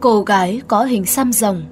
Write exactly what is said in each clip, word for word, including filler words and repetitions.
Cô gái có hình xăm rồng.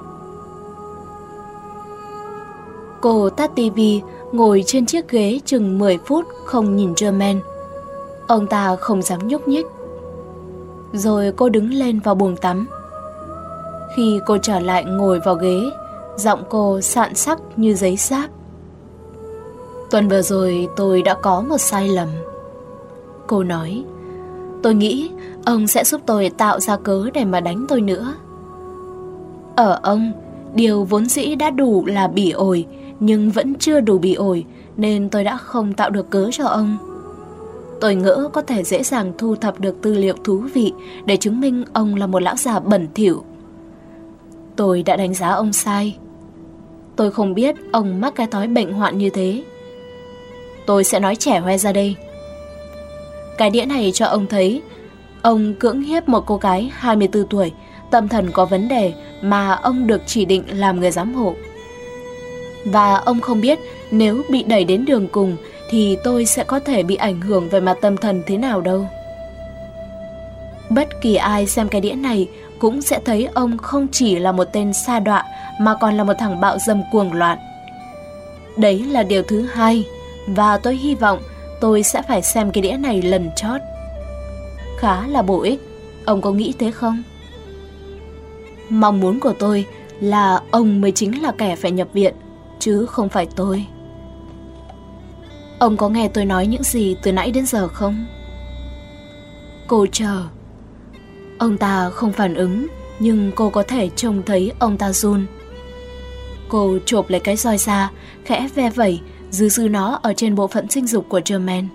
Cô tắt tivi, ngồi trên chiếc ghế chừng mười phút không nhìn Germain. Ông ta không dám nhúc nhích. Rồi cô đứng lên vào buồng tắm. Khi cô trở lại ngồi vào ghế, giọng cô sạn sắc như giấy sáp. Tuần vừa rồi tôi đã có một sai lầm. Cô nói, tôi nghĩ ông sẽ giúp tôi tạo ra cớ để mà đánh tôi nữa. Ở ông, điều vốn dĩ đã đủ là bỉ ổi, nhưng vẫn chưa đủ bỉ ổi, nên tôi đã không tạo được cớ cho ông. Tôi ngỡ có thể dễ dàng thu thập được tư liệu thú vị để chứng minh ông là một lão già bẩn thỉu. Tôi đã đánh giá ông sai. Tôi không biết ông mắc cái thói bệnh hoạn như thế. Tôi sẽ nói trẻ hoe ra đây. Cái đĩa này cho ông thấy ông cưỡng hiếp một cô gái hai mươi tư tuổi, tâm thần có vấn đề mà ông được chỉ định làm người giám hộ. Và ông không biết nếu bị đẩy đến đường cùng thì tôi sẽ có thể bị ảnh hưởng về mặt tâm thần thế nào đâu. Bất kỳ ai xem cái đĩa này cũng sẽ thấy ông không chỉ là một tên sa đọa mà còn là một thằng bạo dâm cuồng loạn. Đấy là điều thứ hai, và tôi hy vọng tôi sẽ phải xem cái đĩa này lần chót. Khá là bổ ích, ông có nghĩ thế không? Mong muốn của tôi là ông mới chính là kẻ phải nhập viện, chứ không phải tôi. Ông có nghe tôi nói những gì từ nãy đến giờ không? Cô chờ. Ông ta không phản ứng, nhưng cô có thể trông thấy ông ta run. Cô chộp lấy cái roi ra, khẽ ve vẩy, dư dư nó ở trên bộ phận sinh dục của Germain.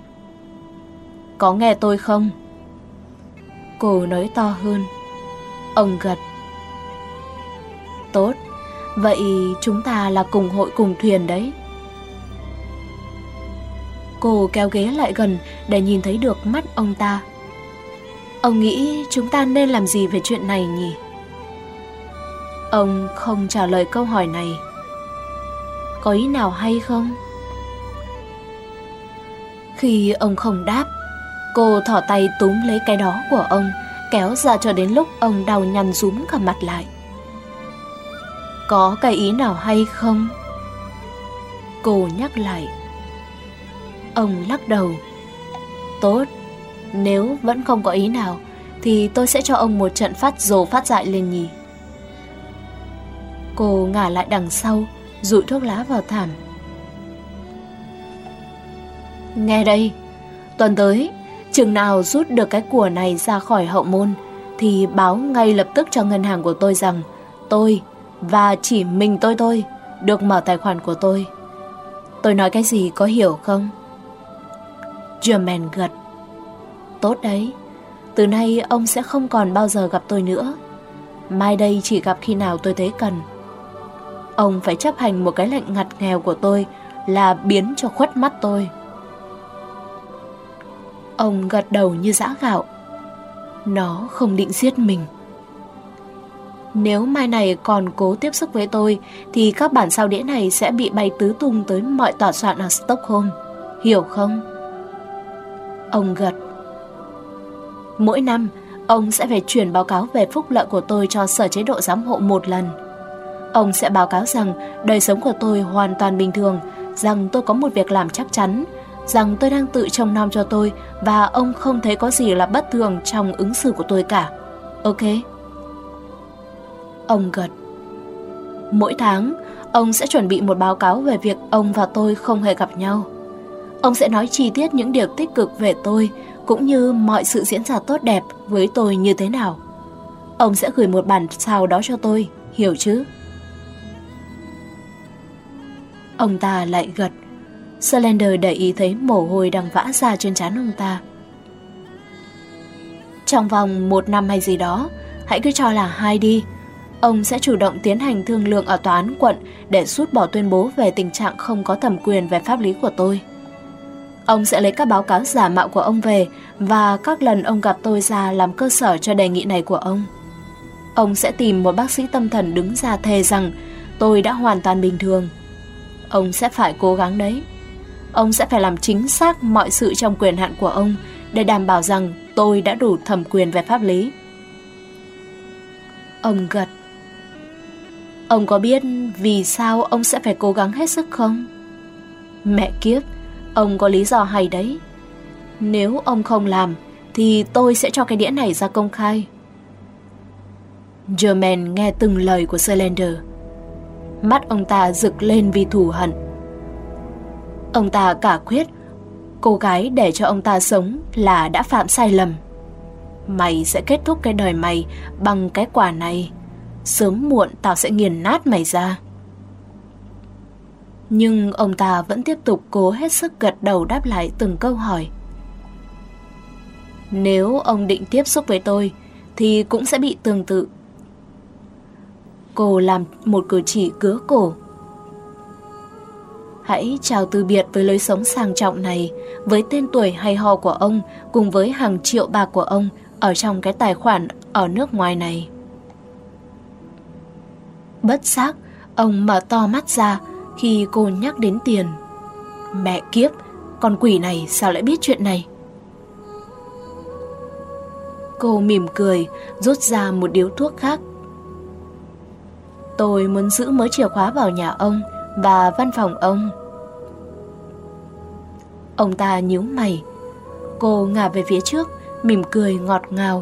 Có nghe tôi không? Cô nói to hơn. Ông gật. Tốt, vậy chúng ta là cùng hội cùng thuyền đấy. Cô kéo ghế lại gần để nhìn thấy được mắt ông ta. Ông nghĩ chúng ta nên làm gì về chuyện này nhỉ? Ông không trả lời câu hỏi này. Có ý nào hay không? Khi ông không đáp, cô thỏ tay túm lấy cái đó của ông, kéo ra cho đến lúc ông đau nhăn rúm cả mặt lại. Có cái ý nào hay không? Cô nhắc lại. Ông lắc đầu. Tốt, nếu vẫn không có ý nào thì tôi sẽ cho ông một trận phát rồ phát dại lên nhỉ. Cô ngả lại đằng sau, dụi thuốc lá vào thảm. Nghe đây, tuần tới, chừng nào rút được cái của này ra khỏi hậu môn thì báo ngay lập tức cho ngân hàng của tôi rằng tôi, và chỉ mình tôi thôi, được mở tài khoản của tôi. Tôi nói cái gì có hiểu không? Germain gật. Tốt đấy, từ nay ông sẽ không còn bao giờ gặp tôi nữa. Mai đây chỉ gặp khi nào tôi thấy cần. Ông phải chấp hành một cái lệnh ngặt nghèo của tôi là biến cho khuất mắt tôi. Ông gật đầu như giã gạo. Nó không định giết mình. Nếu mai này còn cố tiếp xúc với tôi thì các bản sao đĩa này sẽ bị bay tứ tung tới mọi tòa soạn ở Stockholm. Hiểu không? Ông gật. Mỗi năm, ông sẽ phải chuyển báo cáo về phúc lợi của tôi cho sở chế độ giám hộ một lần. Ông sẽ báo cáo rằng đời sống của tôi hoàn toàn bình thường, rằng tôi có một việc làm chắc chắn, rằng tôi đang tự trông nom cho tôi, và ông không thấy có gì là bất thường trong ứng xử của tôi cả. Ok? Ông gật. Mỗi tháng, ông sẽ chuẩn bị một báo cáo về việc ông và tôi không hề gặp nhau. Ông sẽ nói chi tiết những điều tích cực về tôi, cũng như mọi sự diễn ra tốt đẹp với tôi như thế nào. Ông sẽ gửi một bản sao đó cho tôi, hiểu chứ? Ông ta lại gật. Slender để ý thấy mồ hôi đang vã ra trên trán ông ta. Trong vòng một năm hay gì đó, hãy cứ cho là hai đi, ông sẽ chủ động tiến hành thương lượng ở tòa án quận để rút bỏ tuyên bố về tình trạng không có thẩm quyền về pháp lý của tôi. Ông sẽ lấy các báo cáo giả mạo của ông về và các lần ông gặp tôi ra làm cơ sở cho đề nghị này của ông. Ông sẽ tìm một bác sĩ tâm thần đứng ra thề rằng tôi đã hoàn toàn bình thường. Ông sẽ phải cố gắng đấy. Ông sẽ phải làm chính xác mọi sự trong quyền hạn của ông để đảm bảo rằng tôi đã đủ thẩm quyền về pháp lý. Ông gật. Ông có biết vì sao ông sẽ phải cố gắng hết sức không? Mẹ kiếp, ông có lý do hay đấy. Nếu ông không làm thì tôi sẽ cho cái đĩa này ra công khai. Germain nghe từng lời của Slender. Mắt ông ta rực lên vì thù hận. Ông ta cả quyết cô gái để cho ông ta sống là đã phạm sai lầm. Mày sẽ kết thúc cái đời mày bằng cái quả này. Sớm muộn tao sẽ nghiền nát mày ra. Nhưng ông ta vẫn tiếp tục cố hết sức gật đầu đáp lại từng câu hỏi. Nếu ông định tiếp xúc với tôi thì cũng sẽ bị tương tự. Cô làm một cử chỉ cứa cổ. Hãy chào từ biệt với lối sống sang trọng này, với tên tuổi hay ho của ông, cùng với hàng triệu bạc của ông ở trong cái tài khoản ở nước ngoài này. Bất giác, ông mở to mắt ra khi cô nhắc đến tiền. Mẹ kiếp, con quỷ này sao lại biết chuyện này? Cô mỉm cười, rút ra một điếu thuốc khác. Tôi muốn giữ mớ chìa khóa vào nhà ông và văn phòng ông. Ông ta nhíu mày. Cô ngả về phía trước, mỉm cười ngọt ngào.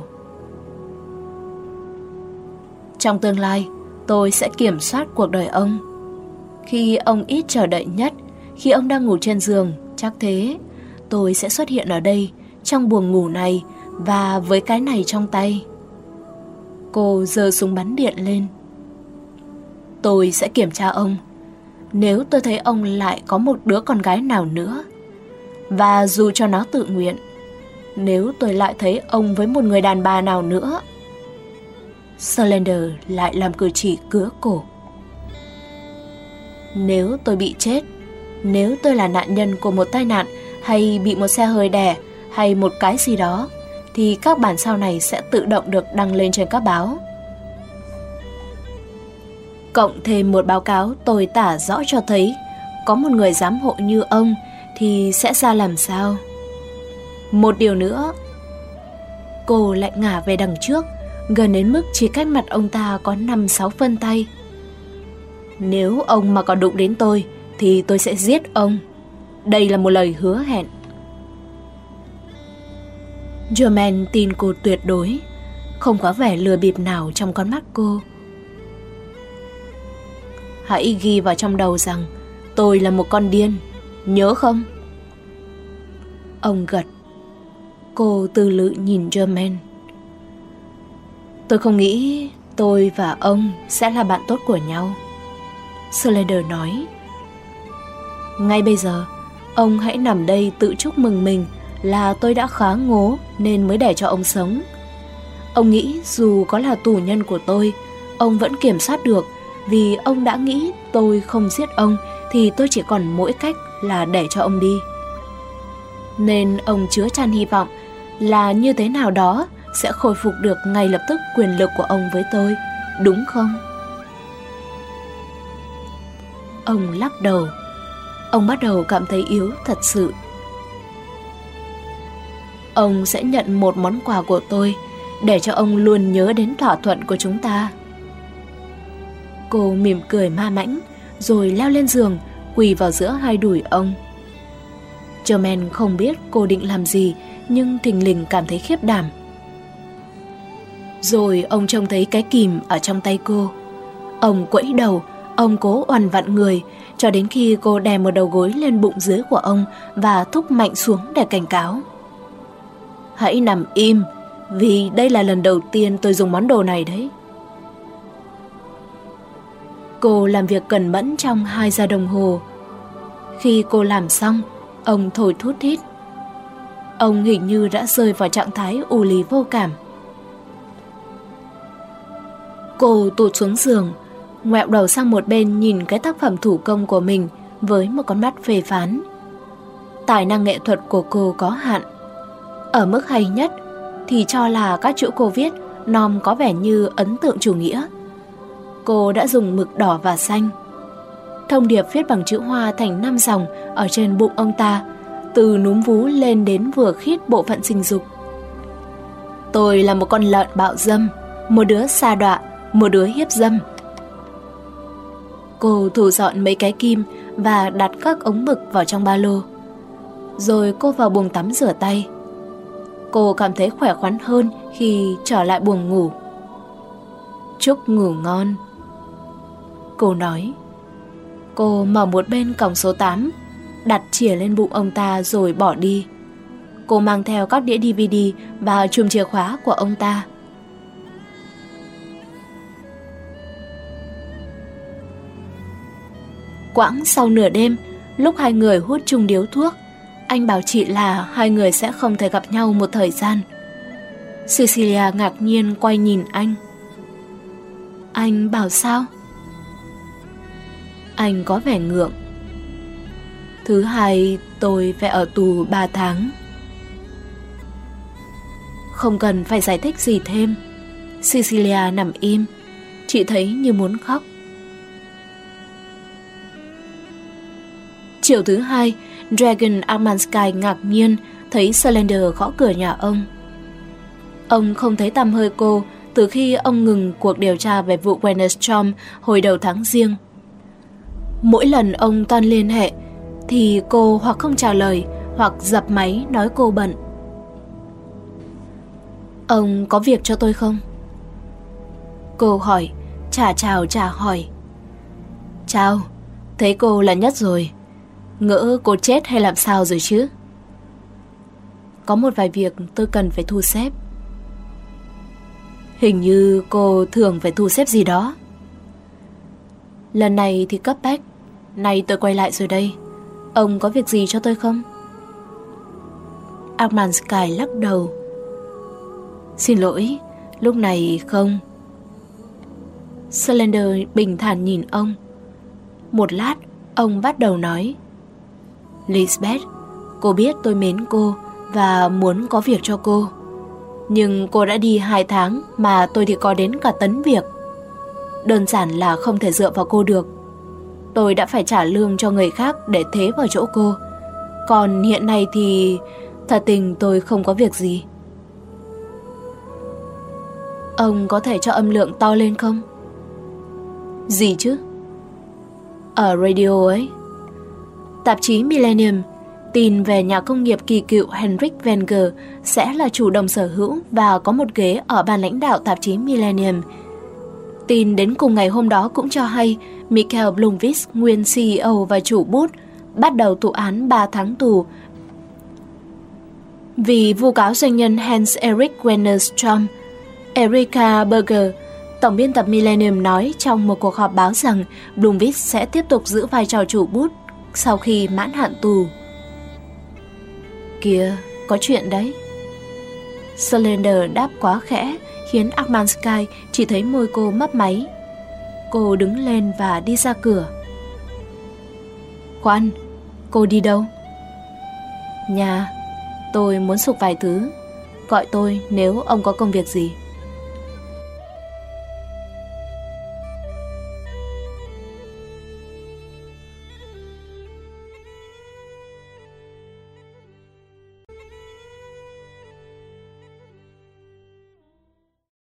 Trong tương lai, tôi sẽ kiểm soát cuộc đời ông. Khi ông ít chờ đợi nhất, khi ông đang ngủ trên giường, chắc thế, tôi sẽ xuất hiện ở đây, trong buồng ngủ này, và với cái này trong tay. Cô giơ súng bắn điện lên. Tôi sẽ kiểm tra ông. Nếu tôi thấy ông lại có một đứa con gái nào nữa, và dù cho nó tự nguyện, nếu tôi lại thấy ông với một người đàn bà nào nữa. Slender lại làm cử chỉ cứa cổ. Nếu tôi bị chết, nếu tôi là nạn nhân của một tai nạn, hay bị một xe hơi đè, hay một cái gì đó, thì các bản sao này sẽ tự động được đăng lên trên các báo. Cộng thêm một báo cáo tồi tả rõ cho thấy có một người giám hộ như ông thì sẽ ra làm sao. Một điều nữa. Cô lại ngả về đằng trước, gần đến mức chỉ cách mặt ông ta có năm sáu phân tay. Nếu ông mà có đụng đến tôi thì tôi sẽ giết ông. Đây là một lời hứa hẹn. Germain tin cô tuyệt đối, không có vẻ lừa bịp nào trong con mắt cô. Hãy ghi vào trong đầu rằng tôi là một con điên, nhớ không? Ông gật. Cô tư lự nhìn Germain. Tôi không nghĩ tôi và ông sẽ là bạn tốt của nhau, Slender nói. Ngay bây giờ, ông hãy nằm đây tự chúc mừng mình là tôi đã khá ngố nên mới để cho ông sống. Ông nghĩ dù có là tù nhân của tôi, ông vẫn kiểm soát được, vì ông đã nghĩ tôi không giết ông thì tôi chỉ còn mỗi cách là để cho ông đi. Nên ông chứa chan hy vọng là như thế nào đó sẽ khôi phục được ngay lập tức quyền lực của ông với tôi, đúng không? Ông lắc đầu. Ông bắt đầu cảm thấy yếu thật sự. Ông sẽ nhận một món quà của tôi để cho ông luôn nhớ đến thỏa thuận của chúng ta. Cô mỉm cười ma mãnh rồi leo lên giường, quỳ vào giữa hai đùi ông. Germain không biết cô định làm gì, nhưng thình lình cảm thấy khiếp đảm. Rồi ông trông thấy cái kìm ở trong tay cô. Ông quẫy đầu, ông cố oằn vặn người cho đến khi cô đè một đầu gối lên bụng dưới của ông và thúc mạnh xuống để cảnh cáo. Hãy nằm im, vì đây là lần đầu tiên tôi dùng món đồ này đấy. Cô làm việc cẩn mẫn trong hai giờ đồng hồ. Khi cô làm xong, ông thổi thút thít. Ông hình như đã rơi vào trạng thái ù lì vô cảm. Cô tụt xuống giường, ngoẹo đầu sang một bên nhìn cái tác phẩm thủ công của mình với một con mắt phê phán. Tài năng nghệ thuật của cô có hạn. Ở mức hay nhất thì cho là các chữ cô viết nom có vẻ như ấn tượng chủ nghĩa. Cô đã dùng mực đỏ và xanh. Thông điệp viết bằng chữ hoa thành năm dòng ở trên bụng ông ta, từ núm vú lên đến vừa khít bộ phận sinh dục. Tôi là một con lợn bạo dâm, một đứa sa đọa, một đứa hiếp dâm. Cô thu dọn mấy cái kim và đặt các ống mực vào trong ba lô. Rồi cô vào buồng tắm rửa tay. Cô cảm thấy khỏe khoắn hơn khi trở lại buồng ngủ. Chúc ngủ ngon, cô nói. Cô mở một bên cổng số tám, đặt chìa lên bụng ông ta rồi bỏ đi. Cô mang theo các đĩa đê vê đê và chùm chìa khóa của ông ta. Quãng sau nửa đêm, lúc hai người hút chung điếu thuốc, anh bảo chị là hai người sẽ không thể gặp nhau một thời gian. Cecilia ngạc nhiên quay nhìn anh. Anh bảo sao? Anh có vẻ ngượng. Thứ hai, tôi phải ở tù ba tháng. Không cần phải giải thích gì thêm. Cecilia nằm im. Chị thấy như muốn khóc. Chiều thứ hai, Dragon Armansky ngạc nhiên thấy Slender gõ cửa nhà ông. Ông không thấy tăm hơi cô từ khi ông ngừng cuộc điều tra về vụ Wennerstrom hồi đầu tháng Giêng. Mỗi lần ông toan liên hệ thì cô hoặc không trả lời hoặc dập máy nói cô bận. Ông có việc cho tôi không? Cô hỏi, chả chào chả hỏi. Chào, thấy cô là Nhất rồi. Ngỡ cô chết hay làm sao rồi chứ? Có một vài việc tôi cần phải thu xếp. Hình như cô thường phải thu xếp gì đó. Lần này thì cấp bách. Nay tôi quay lại rồi đây. Ông có việc gì cho tôi không? Armansky lắc đầu. Xin lỗi, lúc này không. Slender bình thản nhìn ông. Một lát, ông bắt đầu nói. Lisbeth, cô biết tôi mến cô và muốn có việc cho cô. Nhưng cô đã đi hai tháng mà tôi thì có đến cả tấn việc. Đơn giản là không thể dựa vào cô được. Tôi đã phải trả lương cho người khác để thế vào chỗ cô. Còn hiện nay thì thật tình tôi không có việc gì. Ông có thể cho âm lượng to lên không? Gì chứ? Ở radio ấy. Tạp chí Millennium tin về nhà công nghiệp kỳ cựu Henrik Wenger sẽ là chủ đồng sở hữu và có một ghế ở ban lãnh đạo tạp chí Millennium. Tin đến cùng ngày hôm đó cũng cho hay Michael Blomqvist, nguyên xê e ô và chủ bút, bắt đầu thụ án ba tháng tù vì vu cáo doanh nhân Hans-Erik Wennerstrom. Erika Berger, tổng biên tập Millennium, nói trong một cuộc họp báo rằng Blomqvist sẽ tiếp tục giữ vai trò chủ bút sau khi mãn hạn tù. Kìa, có chuyện đấy. Slender đáp quá khẽ khiến Armansky chỉ thấy môi cô mấp máy. Cô đứng lên và đi ra cửa. Khoan, cô đi đâu? Nhà, tôi muốn sục vài thứ. Gọi tôi nếu ông có công việc gì.